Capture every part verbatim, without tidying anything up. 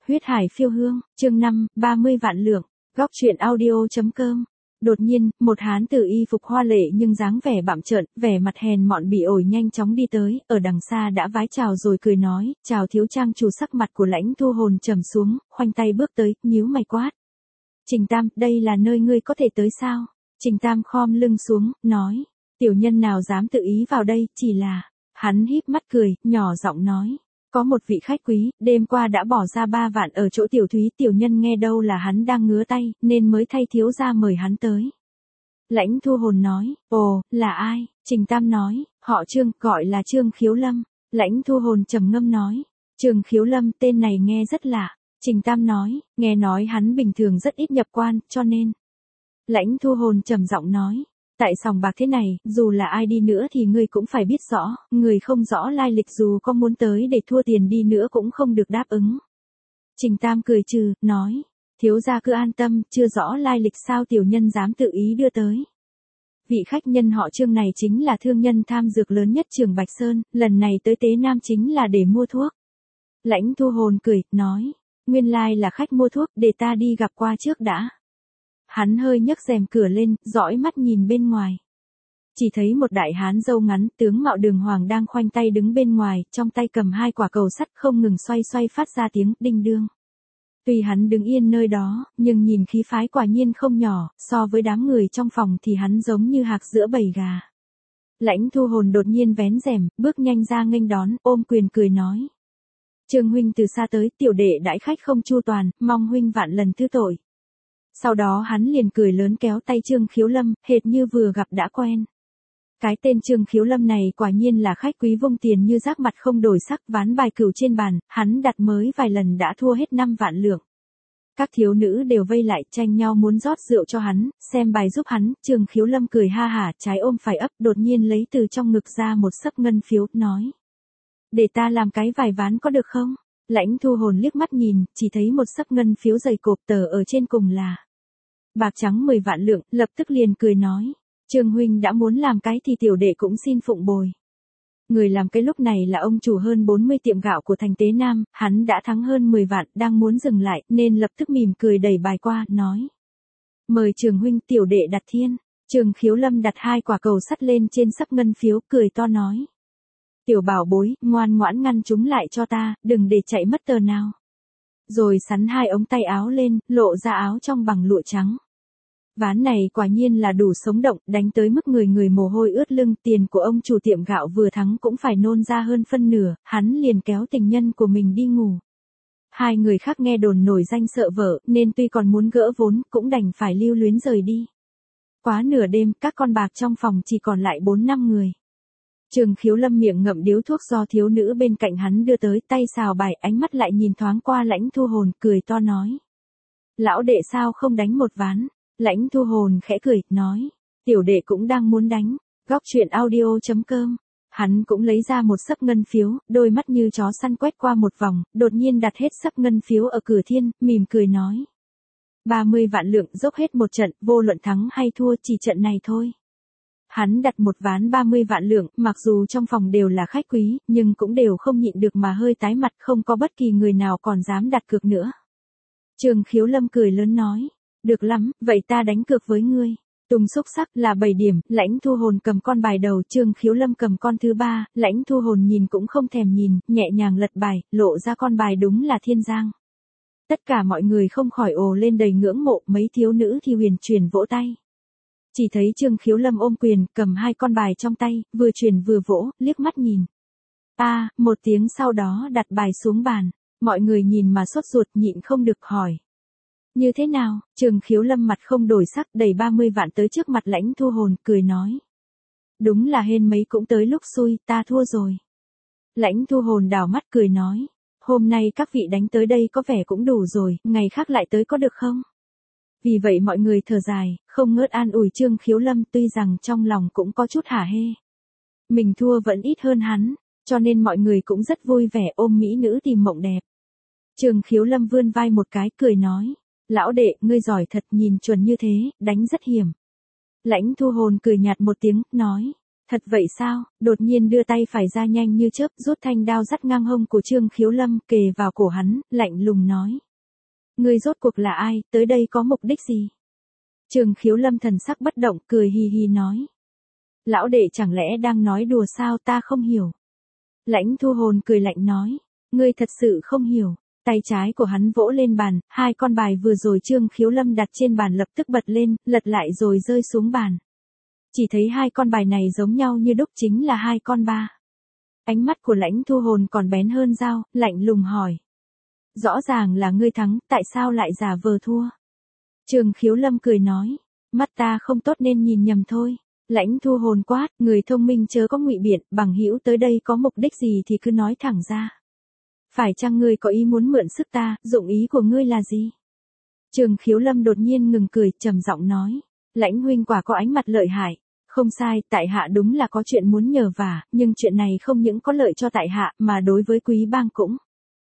Huyết hải phiêu hương, chương năm, ba mươi vạn lượng, góc truyện audio.com. Đột nhiên, một hán tử y phục hoa lệ nhưng dáng vẻ bặm trợn, vẻ mặt hèn mọn bị ổi nhanh chóng đi tới, ở đằng xa đã vái chào rồi cười nói, chào thiếu trang chủ. Sắc mặt của Lãnh Thu Hồn trầm xuống, khoanh tay bước tới, nhíu mày quát. Trình Tam, đây là nơi ngươi có thể tới sao? Trình Tam khom lưng xuống, nói, tiểu nhân nào dám tự ý vào đây, chỉ là, hắn híp mắt cười, nhỏ giọng nói. Có một vị khách quý, đêm qua đã bỏ ra ba vạn ở chỗ tiểu thúy, tiểu nhân nghe đâu là hắn đang ngứa tay, nên mới thay thiếu gia mời hắn tới. Lãnh Thu Hồn nói, ồ, là ai? Trình Tam nói, họ Trương, gọi là Trương Khiếu Lâm. Lãnh Thu Hồn trầm ngâm nói, Trương Khiếu Lâm, tên này nghe rất lạ. Trình Tam nói, nghe nói hắn bình thường rất ít nhập quan, cho nên. Lãnh Thu Hồn trầm giọng nói. Tại sòng bạc thế này, dù là ai đi nữa thì ngươi cũng phải biết rõ, người không rõ lai lịch dù có muốn tới để thua tiền đi nữa cũng không được đáp ứng. Trình Tam cười trừ, nói, thiếu gia cứ an tâm, chưa rõ lai lịch sao tiểu nhân dám tự ý đưa tới. Vị khách nhân họ Trương này chính là thương nhân tham dược lớn nhất Trường Bạch Sơn, lần này tới Tế Nam chính là để mua thuốc. Lãnh Thu Hồn cười, nói, nguyên lai là khách mua thuốc, để ta đi gặp qua trước đã. Hắn hơi nhấc rèm cửa lên, dõi mắt nhìn bên ngoài. Chỉ thấy một đại hán râu ngắn, tướng mạo đường hoàng đang khoanh tay đứng bên ngoài, trong tay cầm hai quả cầu sắt không ngừng xoay xoay phát ra tiếng đinh đương. Tuy hắn đứng yên nơi đó, nhưng nhìn khí phái quả nhiên không nhỏ, so với đám người trong phòng thì hắn giống như hạc giữa bầy gà. Lãnh Thu Hồn đột nhiên vén rèm, bước nhanh ra nghênh đón, ôm quyền cười nói. Trương huynh từ xa tới, tiểu đệ đãi khách không chu toàn, mong huynh vạn lần thứ tội. Sau đó hắn liền cười lớn kéo tay Trương Khiếu Lâm, hệt như vừa gặp đã quen. Cái tên Trương Khiếu Lâm này quả nhiên là khách quý vung tiền như rác, mặt không đổi sắc, ván bài cửu trên bàn, hắn đặt mới vài lần đã thua hết năm vạn lượng. Các thiếu nữ đều vây lại tranh nhau muốn rót rượu cho hắn, xem bài giúp hắn. Trương Khiếu Lâm cười ha hả, trái ôm phải ấp, đột nhiên lấy từ trong ngực ra một xấp ngân phiếu, nói. Để ta làm cái vài ván có được không? Lãnh Thu Hồn liếc mắt nhìn, chỉ thấy một xấp ngân phiếu dày cộp, tờ ở trên cùng là bạc trắng mười vạn lượng, lập tức liền cười nói. Trương huynh đã muốn làm cái thì tiểu đệ cũng xin phụng bồi. Người làm cái lúc này là ông chủ hơn bốn mươi tiệm gạo của thành Tế Nam, hắn đã thắng hơn mười vạn, đang muốn dừng lại, nên lập tức mỉm cười đẩy bài qua, nói. Mời Trường huynh, tiểu đệ đặt thiên. Trương Khiếu Lâm đặt hai quả cầu sắt lên trên xấp ngân phiếu, cười to nói. Tiểu bảo bối, ngoan ngoãn ngăn chúng lại cho ta, đừng để chạy mất tờ nào. Rồi sắn hai ống tay áo lên, lộ ra áo trong bằng lụa trắng. Ván này quả nhiên là đủ sống động, đánh tới mức người người mồ hôi ướt lưng, tiền của ông chủ tiệm gạo vừa thắng cũng phải nôn ra hơn phân nửa, hắn liền kéo tình nhân của mình đi ngủ. Hai người khác nghe đồn nổi danh sợ vợ, nên tuy còn muốn gỡ vốn, cũng đành phải lưu luyến rời đi. Quá nửa đêm, các con bạc trong phòng chỉ còn lại bốn năm người. Trương Khiếu Lâm miệng ngậm điếu thuốc do thiếu nữ bên cạnh hắn đưa tới, tay xào bài, ánh mắt lại nhìn thoáng qua Lãnh Thu Hồn, cười to nói. Lão đệ sao không đánh một ván? Lãnh Thu Hồn khẽ cười, nói. Tiểu đệ cũng đang muốn đánh. Góc truyện audio.com. Hắn cũng lấy ra một xấp ngân phiếu, đôi mắt như chó săn quét qua một vòng, đột nhiên đặt hết xấp ngân phiếu ở cửa thiên, mỉm cười nói. ba mươi vạn lượng dốc hết một trận, vô luận thắng hay thua chỉ trận này thôi. Hắn đặt một ván ba mươi vạn lượng, mặc dù trong phòng đều là khách quý, nhưng cũng đều không nhịn được mà hơi tái mặt, không có bất kỳ người nào còn dám đặt cược nữa. Trương Khiếu Lâm cười lớn nói. Được lắm, vậy ta đánh cược với ngươi. Tùng xúc sắc là bảy điểm, Lãnh Thu Hồn cầm con bài đầu, Trương Khiếu Lâm cầm con thứ ba, Lãnh Thu Hồn nhìn cũng không thèm nhìn, nhẹ nhàng lật bài, lộ ra con bài đúng là thiên giang. Tất cả mọi người không khỏi ồ lên đầy ngưỡng mộ, mấy thiếu nữ thì huyền chuyển vỗ tay. Chỉ thấy Trương Khiếu Lâm ôm quyền, cầm hai con bài trong tay, vừa chuyển vừa vỗ, liếc mắt nhìn. A, à, một tiếng sau đó đặt bài xuống bàn, mọi người nhìn mà sốt ruột nhịn không được hỏi. Như thế nào? Trương Khiếu Lâm mặt không đổi sắc, đẩy ba mươi vạn tới trước mặt Lãnh Thu Hồn, cười nói. Đúng là hên mấy cũng tới lúc xui, ta thua rồi. Lãnh Thu Hồn đảo mắt cười nói. Hôm nay các vị đánh tới đây có vẻ cũng đủ rồi, ngày khác lại tới có được không? Vì vậy mọi người thở dài, không ngớt an ủi Trương Khiếu Lâm, tuy rằng trong lòng cũng có chút hả hê. Mình thua vẫn ít hơn hắn, cho nên mọi người cũng rất vui vẻ ôm mỹ nữ tìm mộng đẹp. Trương Khiếu Lâm vươn vai một cái, cười nói. Lão đệ, ngươi giỏi thật, nhìn chuẩn như thế, đánh rất hiểm. Lãnh Thu Hồn cười nhạt một tiếng, nói. Thật vậy sao? Đột nhiên đưa tay phải ra nhanh như chớp, rút thanh đao dắt ngang hông của Trương Khiếu Lâm, kề vào cổ hắn, lạnh lùng nói. Ngươi rốt cuộc là ai, tới đây có mục đích gì? Trương Khiếu Lâm thần sắc bất động, cười hì hì nói. Lão đệ chẳng lẽ đang nói đùa sao, ta không hiểu. Lãnh Thu Hồn cười lạnh nói. Ngươi thật sự không hiểu. Tay trái của hắn vỗ lên bàn, hai con bài vừa rồi Trương Khiếu Lâm đặt trên bàn lập tức bật lên, lật lại rồi rơi xuống bàn. Chỉ thấy hai con bài này giống nhau như đúc, chính là hai con ba. Ánh mắt của Lãnh Thu Hồn còn bén hơn dao, lạnh lùng hỏi. Rõ ràng là ngươi thắng, tại sao lại giả vờ thua? Trương Khiếu Lâm cười nói. Mắt ta không tốt nên nhìn nhầm thôi. Lãnh Thu Hồn quát, người thông minh chớ có ngụy biện, bằng hữu tới đây có mục đích gì thì cứ nói thẳng ra. Phải chăng ngươi có ý muốn mượn sức ta, dụng ý của ngươi là gì? Trương Khiếu Lâm đột nhiên ngừng cười, trầm giọng nói. Lãnh huynh quả có ánh mặt lợi hại. Không sai, tại hạ đúng là có chuyện muốn nhờ vả, nhưng chuyện này không những có lợi cho tại hạ, mà đối với Quý Bang cũng.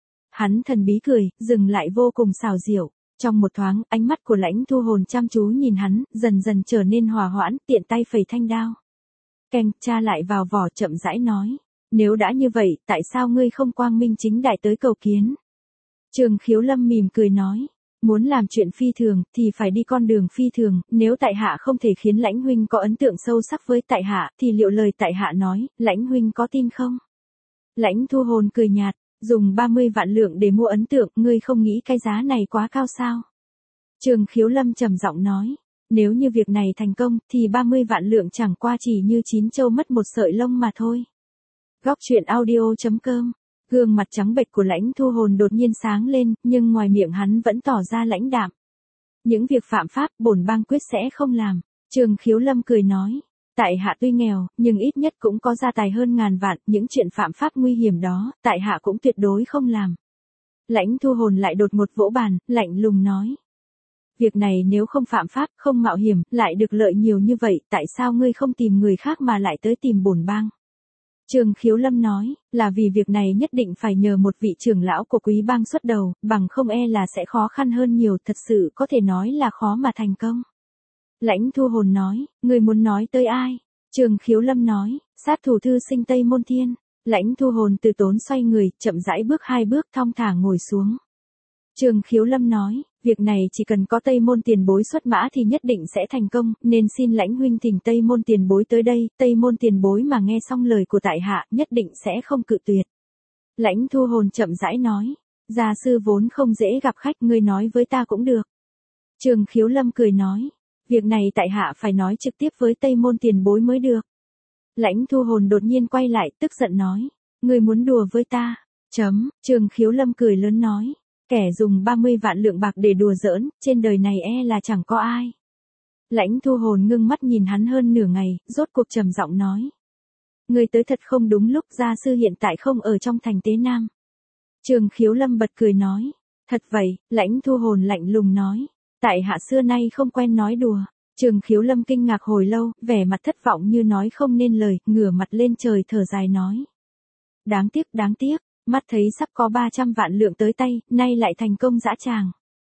Hắn thần bí cười, dừng lại vô cùng xảo diệu. Trong một thoáng, ánh mắt của Lãnh Thu Hồn chăm chú nhìn hắn, dần dần trở nên hòa hoãn, tiện tay phẩy thanh đao. Keng, tra lại vào vỏ, chậm rãi nói. Nếu đã như vậy, tại sao ngươi không quang minh chính đại tới cầu kiến? Trương Khiếu Lâm mỉm cười nói. Muốn làm chuyện phi thường, thì phải đi con đường phi thường, nếu tại hạ không thể khiến Lãnh huynh có ấn tượng sâu sắc với tại hạ, thì liệu lời tại hạ nói, Lãnh huynh có tin không? Lãnh Thu Hồn cười nhạt, dùng ba mươi vạn lượng để mua ấn tượng, ngươi không nghĩ cái giá này quá cao sao? Trương Khiếu Lâm trầm giọng nói, nếu như việc này thành công, thì ba mươi vạn lượng chẳng qua chỉ như chín châu mất một sợi lông mà thôi. Góc truyện audio chấm com. Gương mặt trắng bệch của Lãnh Thu Hồn đột nhiên sáng lên, nhưng ngoài miệng hắn vẫn tỏ ra lãnh đạm. Những việc phạm pháp, bổn bang quyết sẽ không làm. Trương Khiếu Lâm cười nói, tại hạ tuy nghèo, nhưng ít nhất cũng có gia tài hơn ngàn vạn, những chuyện phạm pháp nguy hiểm đó, tại hạ cũng tuyệt đối không làm. Lãnh Thu Hồn lại đột ngột vỗ bàn, lạnh lùng nói. Việc này nếu không phạm pháp, không mạo hiểm, lại được lợi nhiều như vậy, tại sao ngươi không tìm người khác mà lại tới tìm bổn bang? Trương Khiếu Lâm nói, là vì việc này nhất định phải nhờ một vị trưởng lão của Quý Bang xuất đầu, bằng không e là sẽ khó khăn hơn nhiều, thật sự có thể nói là khó mà thành công. Lãnh Thu Hồn nói, ngươi muốn nói tới ai? Trương Khiếu Lâm nói, sát thủ thư sinh Tây Môn Thiên. Lãnh Thu Hồn từ tốn xoay người, chậm rãi bước hai bước thong thả ngồi xuống. Trương Khiếu Lâm nói, việc này chỉ cần có Tây Môn tiền bối xuất mã thì nhất định sẽ thành công, nên xin Lãnh huynh thỉnh Tây Môn tiền bối tới đây, Tây Môn tiền bối mà nghe xong lời của tại hạ, nhất định sẽ không cự tuyệt. Lãnh Thu Hồn chậm rãi nói, gia sư vốn không dễ gặp khách, ngươi nói với ta cũng được. Trương Khiếu Lâm cười nói, việc này tại hạ phải nói trực tiếp với Tây Môn tiền bối mới được. Lãnh Thu Hồn đột nhiên quay lại, tức giận nói, ngươi muốn đùa với ta? Chấm, Trương Khiếu Lâm cười lớn nói. Kẻ dùng ba mươi vạn lượng bạc để đùa giỡn, trên đời này e là chẳng có ai. Lãnh Thu Hồn ngưng mắt nhìn hắn hơn nửa ngày, rốt cuộc trầm giọng nói. Người tới thật không đúng lúc, gia sư hiện tại không ở trong thành Tế Nam. Trương Khiếu Lâm bật cười nói. Thật vậy, Lãnh Thu Hồn lạnh lùng nói. Tại hạ xưa nay không quen nói đùa. Trương Khiếu Lâm kinh ngạc hồi lâu, vẻ mặt thất vọng như nói không nên lời, ngửa mặt lên trời thở dài nói. Đáng tiếc, đáng tiếc. Mắt thấy sắp có ba trăm vạn lượng tới tay, nay lại thành công dã tràng.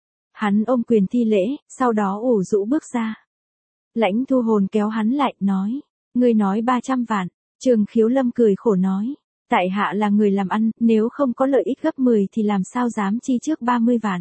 Hắn ôm quyền thi lễ, sau đó ủ rũ bước ra. Lãnh Thu Hồn kéo hắn lại, nói. Ngươi nói ba trăm vạn. Trương Khiếu Lâm cười khổ nói. Tại hạ là người làm ăn, nếu không có lợi ích gấp mười thì làm sao dám chi trước ba mươi vạn.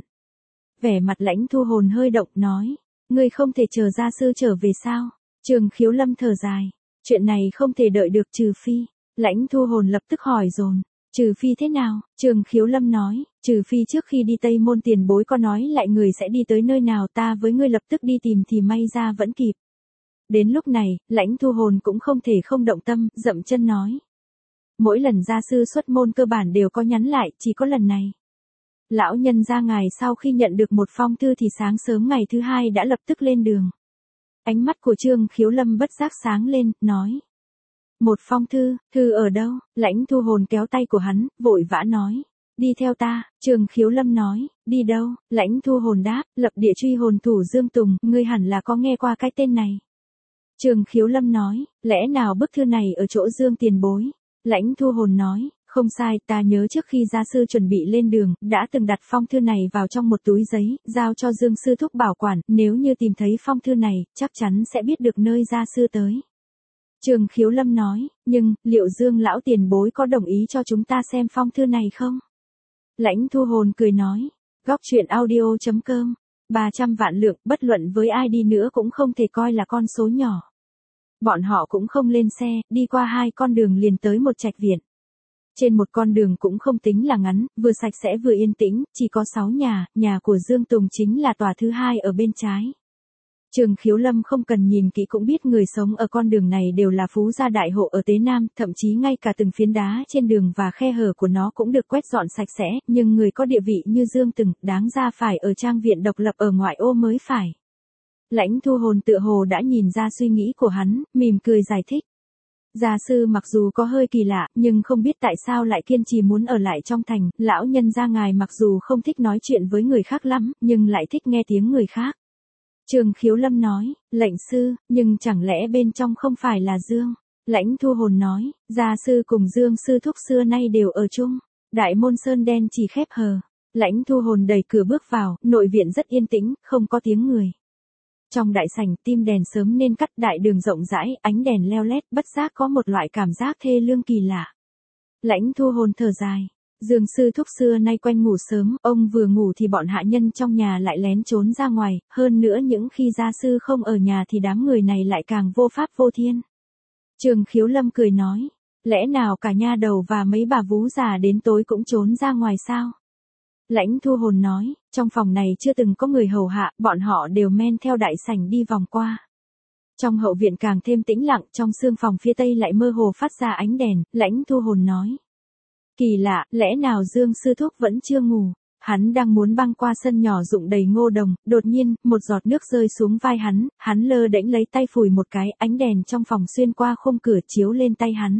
Vẻ mặt Lãnh Thu Hồn hơi động, nói. Ngươi không thể chờ gia sư trở về sao? Trương Khiếu Lâm thở dài. Chuyện này không thể đợi được, trừ phi. Lãnh Thu Hồn lập tức hỏi dồn. Trừ phi thế nào? Trương Khiếu Lâm nói, trừ phi trước khi đi Tây Môn tiền bối có nói lại người sẽ đi tới nơi nào, ta với ngươi lập tức đi tìm thì may ra vẫn kịp. Đến lúc này, Lãnh Thu Hồn cũng không thể không động tâm, dậm chân nói. Mỗi lần gia sư xuất môn cơ bản đều có nhắn lại, chỉ có lần này. Lão nhân gia ngài sau khi nhận được một phong thư thì sáng sớm ngày thứ hai đã lập tức lên đường. Ánh mắt của Trương Khiếu Lâm bất giác sáng lên, nói. Một phong thư, thư ở đâu? Lãnh Thu Hồn kéo tay của hắn, vội vã nói. Đi theo ta. Trương Khiếu Lâm nói. Đi đâu? Lãnh Thu Hồn đáp, lập địa truy hồn thủ Dương Tùng, ngươi hẳn là có nghe qua cái tên này. Trương Khiếu Lâm nói, lẽ nào bức thư này ở chỗ Dương tiền bối? Lãnh Thu Hồn nói, không sai, ta nhớ trước khi gia sư chuẩn bị lên đường, đã từng đặt phong thư này vào trong một túi giấy, giao cho Dương sư thúc bảo quản, nếu như tìm thấy phong thư này, chắc chắn sẽ biết được nơi gia sư tới. Trường Khiếu Lâm nói, nhưng, liệu Dương lão tiền bối có đồng ý cho chúng ta xem phong thư này không? Lãnh Thu Hồn cười nói, góc truyện audio.com, ba trăm vạn lượng, bất luận với ai đi nữa cũng không thể coi là con số nhỏ. Bọn họ cũng không lên xe, đi qua hai con đường liền tới một trạch viện. Trên một con đường cũng không tính là ngắn, vừa sạch sẽ vừa yên tĩnh, chỉ có sáu nhà, nhà của Dương Tùng chính là tòa thứ hai ở bên trái. Trường Khiếu Lâm không cần nhìn kỹ cũng biết người sống ở con đường này đều là phú gia đại hộ ở Tế Nam, thậm chí ngay cả từng phiến đá trên đường và khe hở của nó cũng được quét dọn sạch sẽ, nhưng người có địa vị như Dương Tùng, đáng ra phải ở trang viện độc lập ở ngoại ô mới phải. Lãnh Thu Hồn tựa hồ đã nhìn ra suy nghĩ của hắn, mỉm cười giải thích. Gia sư mặc dù có hơi kỳ lạ, nhưng không biết tại sao lại kiên trì muốn ở lại trong thành, lão nhân gia ngài mặc dù không thích nói chuyện với người khác lắm, nhưng lại thích nghe tiếng người khác. Trường Khiếu Lâm nói, lệnh sư, nhưng chẳng lẽ bên trong không phải là Dương? Lãnh Thu Hồn nói, gia sư cùng Dương sư thúc xưa nay đều ở chung. Đại môn sơn đen chỉ khép hờ. Lãnh Thu Hồn đẩy cửa bước vào, nội viện rất yên tĩnh, không có tiếng người. Trong đại sảnh, tim đèn sớm nên cắt, đại đường rộng rãi, ánh đèn leo lét, bất giác có một loại cảm giác thê lương kỳ lạ. Lãnh Thu Hồn thở dài. Dương sư thúc xưa nay quen ngủ sớm, ông vừa ngủ thì bọn hạ nhân trong nhà lại lén trốn ra ngoài, hơn nữa những khi gia sư không ở nhà thì đám người này lại càng vô pháp vô thiên. Trường Khiếu Lâm cười nói, lẽ nào cả nha đầu và mấy bà vú già đến tối cũng trốn ra ngoài sao? Lãnh Thu Hồn nói, trong phòng này chưa từng có người hầu hạ, bọn họ đều men theo đại sảnh đi vòng qua. Trong hậu viện càng thêm tĩnh lặng, trong sương phòng phía tây lại mơ hồ phát ra ánh đèn, Lãnh Thu Hồn nói. Kỳ lạ, lẽ nào Dương sư thúc vẫn chưa ngủ? Hắn đang muốn băng qua sân nhỏ rụng đầy ngô đồng, đột nhiên, một giọt nước rơi xuống vai hắn, hắn lơ đễnh lấy tay phủi một cái, ánh đèn trong phòng xuyên qua khung cửa chiếu lên tay hắn.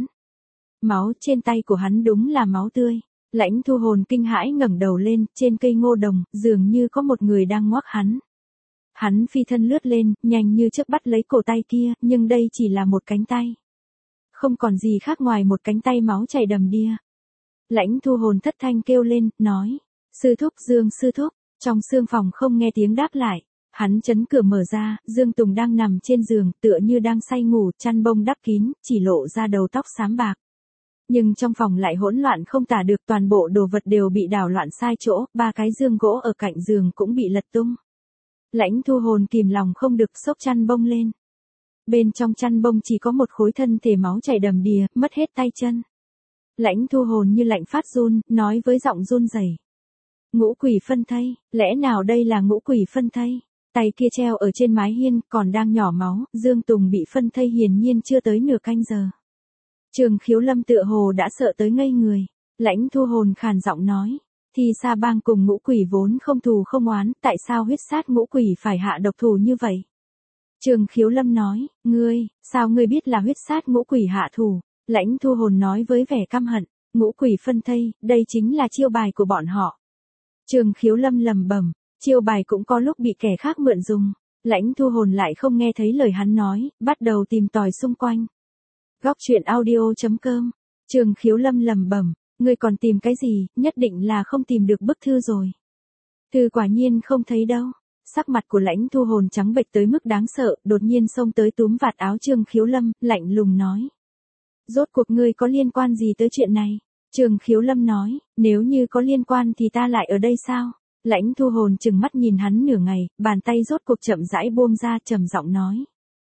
Máu trên tay của hắn đúng là máu tươi. Lãnh Thu Hồn kinh hãi ngẩng đầu lên, trên cây ngô đồng, dường như có một người đang ngoắc hắn. Hắn phi thân lướt lên, nhanh như chớp bắt lấy cổ tay kia, nhưng đây chỉ là một cánh tay. Không còn gì khác ngoài một cánh tay máu chảy đầm đìa. Lãnh Thu Hồn thất thanh kêu lên, nói, sư thúc Dương sư thúc, trong sương phòng không nghe tiếng đáp lại. Hắn chấn cửa mở ra, Dương Tùng đang nằm trên giường, tựa như đang say ngủ, chăn bông đắp kín, chỉ lộ ra đầu tóc xám bạc. Nhưng trong phòng lại hỗn loạn không tả được, toàn bộ đồ vật đều bị đảo loạn sai chỗ, ba cái giường gỗ ở cạnh giường cũng bị lật tung. Lãnh Thu Hồn kìm lòng không được xốc chăn bông lên. Bên trong chăn bông chỉ có một khối thân thể máu chảy đầm đìa, mất hết tay chân. Lãnh Thu Hồn như lạnh phát run, nói với giọng run rẩy. Ngũ quỷ phân thây, lẽ nào đây là ngũ quỷ phân thây? Tay kia treo ở trên mái hiên, còn đang nhỏ máu, Dương Tùng bị phân thây hiển nhiên chưa tới nửa canh giờ. Trường Khiếu Lâm tựa hồ đã sợ tới ngây người. Lãnh Thu Hồn khàn giọng nói, thì Sa Bang cùng ngũ quỷ vốn không thù không oán, tại sao huyết sát ngũ quỷ phải hạ độc thủ như vậy? Trường Khiếu Lâm nói, ngươi, sao ngươi biết là huyết sát ngũ quỷ hạ thủ? Lãnh Thu Hồn nói với vẻ căm hận, ngũ quỷ phân thây, đây chính là chiêu bài của bọn họ. Trường Khiếu Lâm lầm bầm, chiêu bài cũng có lúc bị kẻ khác mượn dùng. Lãnh Thu Hồn lại không nghe thấy lời hắn nói, bắt đầu tìm tòi xung quanh. Góc truyện audio.com, Trường Khiếu Lâm lầm bầm, ngươi còn tìm cái gì, nhất định là không tìm được bức thư rồi. Thư quả nhiên không thấy đâu. Sắc mặt của Lãnh Thu Hồn trắng bệch tới mức đáng sợ, đột nhiên xông tới túm vạt áo Trường Khiếu Lâm, lạnh lùng nói. Rốt cuộc ngươi có liên quan gì tới chuyện này? Trường Khiếu Lâm nói, nếu như có liên quan thì ta lại ở đây sao? Lãnh Thu Hồn chừng mắt nhìn hắn nửa ngày, bàn tay rốt cuộc chậm rãi buông ra, trầm giọng nói.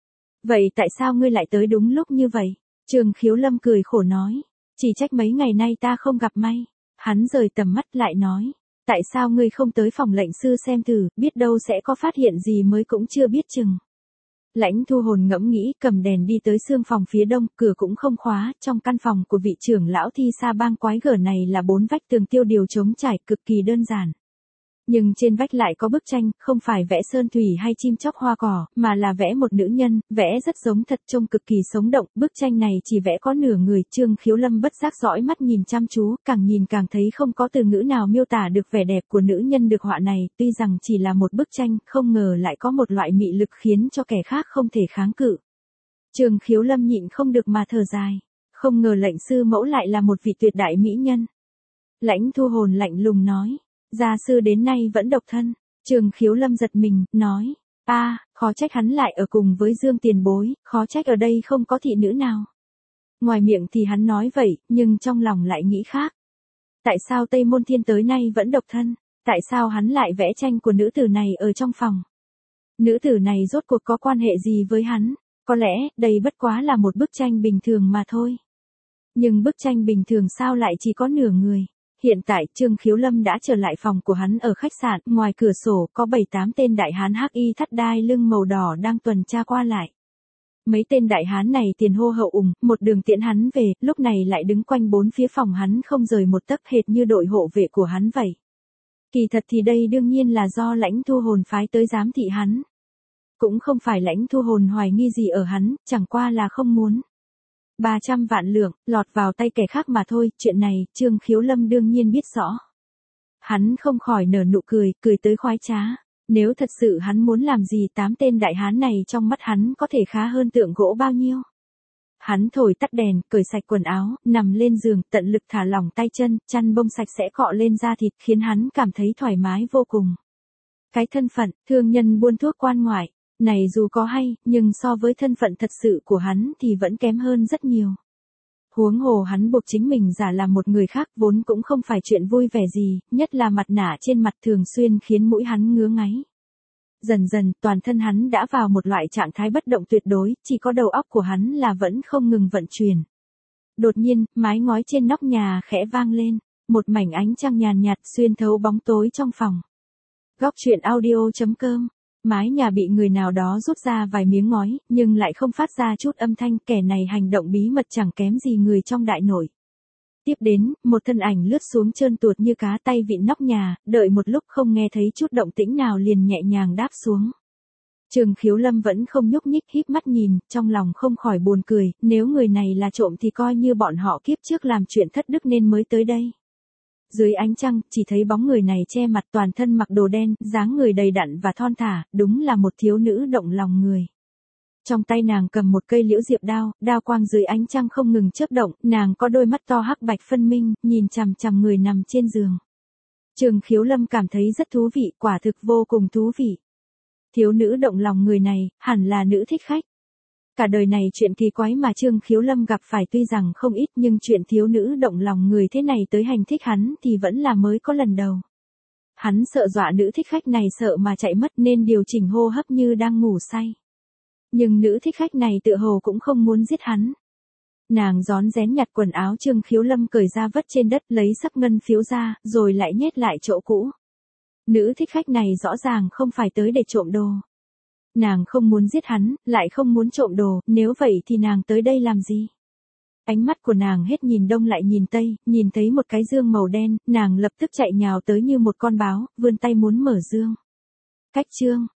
Vậy tại sao ngươi lại tới đúng lúc như vậy? Trường Khiếu Lâm cười khổ nói, chỉ trách mấy ngày nay ta không gặp may. Hắn rời tầm mắt lại nói, tại sao ngươi không tới phòng lệnh sư xem thử, biết đâu sẽ có phát hiện gì mới cũng chưa biết chừng. Lãnh Thu Hồn ngẫm nghĩ, cầm đèn đi tới sương phòng phía đông, cửa cũng không khóa, trong căn phòng của vị trưởng lão Thi Sa Bang quái gở này là bốn vách tường tiêu điều trống trải, cực kỳ đơn giản. Nhưng trên vách lại có bức tranh, không phải vẽ sơn thủy hay chim chóc hoa cỏ, mà là vẽ một nữ nhân, vẽ rất giống thật, trông cực kỳ sống động. Bức tranh này chỉ vẽ có nửa người. Trường Khiếu Lâm bất giác dõi mắt nhìn chăm chú, càng nhìn càng thấy không có từ ngữ nào miêu tả được vẻ đẹp của nữ nhân được họa này. Tuy rằng chỉ là một bức tranh, không ngờ lại có một loại mị lực khiến cho kẻ khác không thể kháng cự. Trường Khiếu Lâm nhịn không được mà thở dài, không ngờ lệnh sư mẫu lại là một vị tuyệt đại mỹ nhân. Lãnh Thu Hồn lạnh lùng nói, gia sư đến nay vẫn độc thân. Trường Khiếu Lâm giật mình, nói, a à, khó trách hắn lại ở cùng với Dương tiền bối, khó trách ở đây không có thị nữ nào. Ngoài miệng thì hắn nói vậy, nhưng trong lòng lại nghĩ khác. Tại sao Tây Môn Thiên tới nay vẫn độc thân? Tại sao hắn lại vẽ tranh của nữ tử này ở trong phòng? Nữ tử này rốt cuộc có quan hệ gì với hắn? Có lẽ, đây bất quá là một bức tranh bình thường mà thôi. Nhưng bức tranh bình thường sao lại chỉ có nửa người? Hiện tại, Trương Khiếu Lâm đã trở lại phòng của hắn ở khách sạn, ngoài cửa sổ có bảy tám tên đại hán hắc y thắt đai lưng màu đỏ đang tuần tra qua lại. Mấy tên đại hán này tiền hô hậu ủng, một đường tiễn hắn về, lúc này lại đứng quanh bốn phía phòng hắn không rời một tấc hệt như đội hộ vệ của hắn vậy. Kỳ thật thì đây đương nhiên là do Lãnh Thu Hồn phái tới giám thị hắn. Cũng không phải Lãnh Thu Hồn hoài nghi gì ở hắn, chẳng qua là không muốn. ba trăm vạn lượng, lọt vào tay kẻ khác mà thôi, chuyện này, Trương Khiếu Lâm đương nhiên biết rõ. Hắn không khỏi nở nụ cười, cười tới khoái trá. Nếu thật sự hắn muốn làm gì tám tên đại hán này trong mắt hắn có thể khá hơn tượng gỗ bao nhiêu. Hắn thổi tắt đèn, cởi sạch quần áo, nằm lên giường, tận lực thả lỏng tay chân, chăn bông sạch sẽ cọ lên da thịt, khiến hắn cảm thấy thoải mái vô cùng. Cái thân phận, thương nhân buôn thuốc quan ngoại, này dù có hay, nhưng so với thân phận thật sự của hắn thì vẫn kém hơn rất nhiều. Huống hồ hắn buộc chính mình giả làm một người khác vốn cũng không phải chuyện vui vẻ gì, nhất là mặt nạ trên mặt thường xuyên khiến mũi hắn ngứa ngáy. Dần dần, toàn thân hắn đã vào một loại trạng thái bất động tuyệt đối, chỉ có đầu óc của hắn là vẫn không ngừng vận chuyển. Đột nhiên, mái ngói trên nóc nhà khẽ vang lên, một mảnh ánh trăng nhàn nhạt xuyên thấu bóng tối trong phòng. Góc truyện audio chấm com. Mái nhà bị người nào đó rút ra vài miếng ngói, nhưng lại không phát ra chút âm thanh, kẻ này hành động bí mật chẳng kém gì người trong đại nội. Tiếp đến, một thân ảnh lướt xuống trơn tuột như cá, tay vịn nóc nhà, đợi một lúc không nghe thấy chút động tĩnh nào liền nhẹ nhàng đáp xuống. Trương Khiếu Lâm vẫn không nhúc nhích, híp mắt nhìn, trong lòng không khỏi buồn cười, nếu người này là trộm thì coi như bọn họ kiếp trước làm chuyện thất đức nên mới tới đây. Dưới ánh trăng, chỉ thấy bóng người này che mặt, toàn thân mặc đồ đen, dáng người đầy đặn và thon thả, đúng là một thiếu nữ động lòng người. Trong tay nàng cầm một cây liễu diệp đao, đao quang dưới ánh trăng không ngừng chớp động, nàng có đôi mắt to hắc bạch phân minh, nhìn chằm chằm người nằm trên giường. Trương Khiếu Lâm cảm thấy rất thú vị, quả thực vô cùng thú vị. Thiếu nữ động lòng người này, hẳn là nữ thích khách. Cả đời này chuyện kỳ quái mà Trương Khiếu Lâm gặp phải tuy rằng không ít, nhưng chuyện thiếu nữ động lòng người thế này tới hành thích hắn thì vẫn là mới có lần đầu. Hắn sợ dọa nữ thích khách này sợ mà chạy mất nên điều chỉnh hô hấp như đang ngủ say. Nhưng nữ thích khách này tựa hồ cũng không muốn giết hắn. Nàng rón rén nhặt quần áo Trương Khiếu Lâm cởi ra vất trên đất, lấy sắc ngân phiếu ra, rồi lại nhét lại chỗ cũ. Nữ thích khách này rõ ràng không phải tới để trộm đồ. Nàng không muốn giết hắn, lại không muốn trộm đồ, nếu vậy thì nàng tới đây làm gì? Ánh mắt của nàng hết nhìn đông lại nhìn tây, nhìn thấy một cái dương màu đen, nàng lập tức chạy nhào tới như một con báo, vươn tay muốn mở dương. Cách chương,